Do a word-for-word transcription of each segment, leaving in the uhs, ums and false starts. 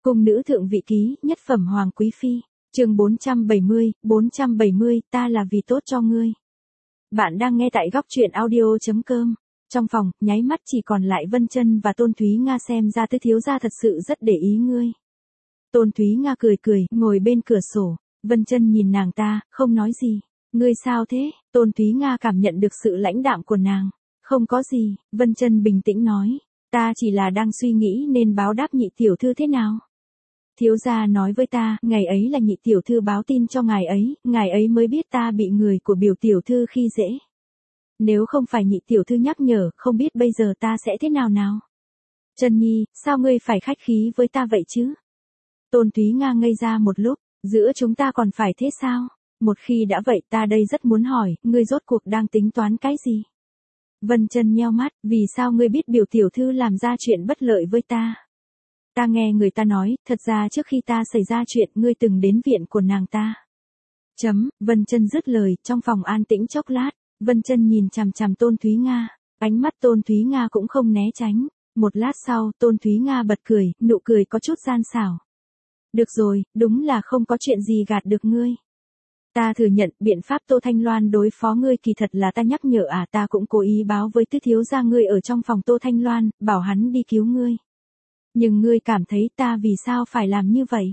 Cung nữ thượng vị ký, nhất phẩm hoàng quý phi, chương bốn trăm bảy mươi, bốn trăm bảy mươi, ta là vì tốt cho ngươi. Bạn đang nghe tại góc truyện audio chấm com. Trong phòng, nháy mắt chỉ còn lại Vân Chân và Tôn Thúy Nga, xem ra tứ thiếu gia thật sự rất để ý ngươi. Tôn Thúy Nga cười cười, ngồi bên cửa sổ, Vân Chân nhìn nàng ta, không nói gì. Ngươi sao thế? Tôn Thúy Nga cảm nhận được sự lãnh đạm của nàng. Không có gì, Vân Chân bình tĩnh nói, ta chỉ là đang suy nghĩ nên báo đáp nhị tiểu thư thế nào. Thiếu gia nói với ta, ngày ấy là nhị tiểu thư báo tin cho ngài ấy, ngài ấy mới biết ta bị người của biểu tiểu thư khi dễ. Nếu không phải nhị tiểu thư nhắc nhở, không biết bây giờ ta sẽ thế nào nào. Chân Nhi, sao ngươi phải khách khí với ta vậy chứ? Tôn Thúy Nga ngây ra một lúc, giữa chúng ta còn phải thế sao? Một khi đã vậy ta đây rất muốn hỏi, ngươi rốt cuộc đang tính toán cái gì? Vân Chân nheo mắt, vì sao ngươi biết biểu tiểu thư làm ra chuyện bất lợi với ta? Ta nghe người ta nói, thật ra trước khi ta xảy ra chuyện ngươi từng đến viện của nàng ta. Chấm, Vân Chân dứt lời, trong phòng an tĩnh chốc lát, Vân Chân nhìn chằm chằm Tôn Thúy Nga, ánh mắt Tôn Thúy Nga cũng không né tránh. Một lát sau, Tôn Thúy Nga bật cười, nụ cười có chút gian xảo. Được rồi, đúng là không có chuyện gì gạt được ngươi. Ta thừa nhận, biện pháp Tô Thanh Loan đối phó ngươi kỳ thật là ta nhắc nhở à, ta cũng cố ý báo với tứ thiếu gia ngươi ở trong phòng Tô Thanh Loan, bảo hắn đi cứu ngươi. Nhưng ngươi cảm thấy ta vì sao phải làm như vậy?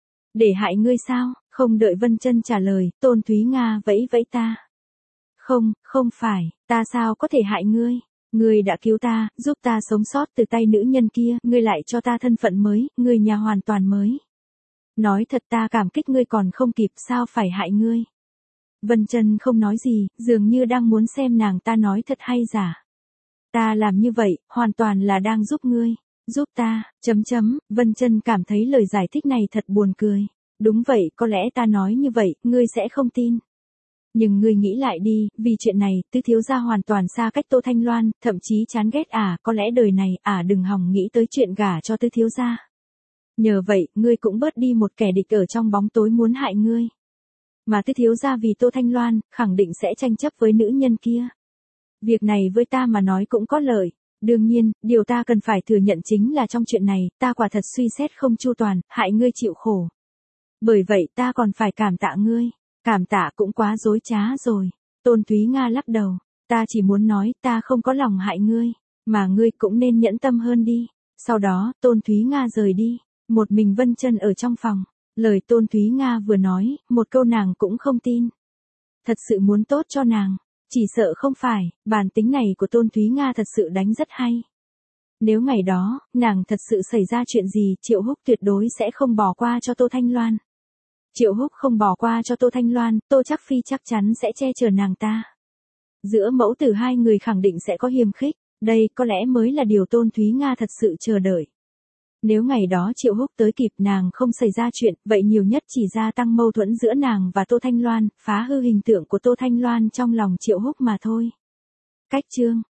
Để hại ngươi sao? Không đợi Vân Chân trả lời, Tôn Thúy Nga vẫy vẫy ta. Không, không phải, ta sao có thể hại ngươi? Ngươi đã cứu ta, giúp ta sống sót từ tay nữ nhân kia, ngươi lại cho ta thân phận mới, người nhà hoàn toàn mới. Nói thật ta cảm kích ngươi còn không kịp, sao phải hại ngươi? Vân Chân không nói gì, dường như đang muốn xem nàng ta nói thật hay giả. Ta làm như vậy, hoàn toàn là đang giúp ngươi. Giúp ta, chấm chấm, Vân Chân cảm thấy lời giải thích này thật buồn cười. Đúng vậy, có lẽ ta nói như vậy, ngươi sẽ không tin. Nhưng ngươi nghĩ lại đi, vì chuyện này, tứ thiếu gia hoàn toàn xa cách Tô Thanh Loan, thậm chí chán ghét à, có lẽ đời này, à đừng hòng nghĩ tới chuyện gả cho tứ thiếu gia. Nhờ vậy, ngươi cũng bớt đi một kẻ địch ở trong bóng tối muốn hại ngươi. Mà tứ thiếu gia vì Tô Thanh Loan, khẳng định sẽ tranh chấp với nữ nhân kia. Việc này với ta mà nói cũng có lợi. Đương nhiên, điều ta cần phải thừa nhận chính là trong chuyện này, ta quả thật suy xét không chu toàn, hại ngươi chịu khổ. Bởi vậy ta còn phải cảm tạ ngươi. Cảm tạ cũng quá dối trá rồi. Tôn Thúy Nga lắc đầu. Ta chỉ muốn nói, ta không có lòng hại ngươi, mà ngươi cũng nên nhẫn tâm hơn đi. Sau đó, Tôn Thúy Nga rời đi. Một mình Vân Chân ở trong phòng. Lời Tôn Thúy Nga vừa nói, một câu nàng cũng không tin. Thật sự muốn tốt cho nàng. Chỉ sợ không phải, bản tính này của Tôn Thúy Nga thật sự đánh rất hay. Nếu ngày đó, nàng thật sự xảy ra chuyện gì, Triệu Húc tuyệt đối sẽ không bỏ qua cho Tô Thanh Loan. Triệu Húc không bỏ qua cho Tô Thanh Loan, Tô Trác Phi chắc chắn sẽ che chở nàng ta. Giữa mẫu tử hai người khẳng định sẽ có hiềm khích, đây có lẽ mới là điều Tôn Thúy Nga thật sự chờ đợi. Nếu ngày đó Triệu Húc tới kịp nàng không xảy ra chuyện, vậy nhiều nhất chỉ gia tăng mâu thuẫn giữa nàng và Tô Thanh Loan, phá hư hình tượng của Tô Thanh Loan trong lòng Triệu Húc mà thôi. Cách chương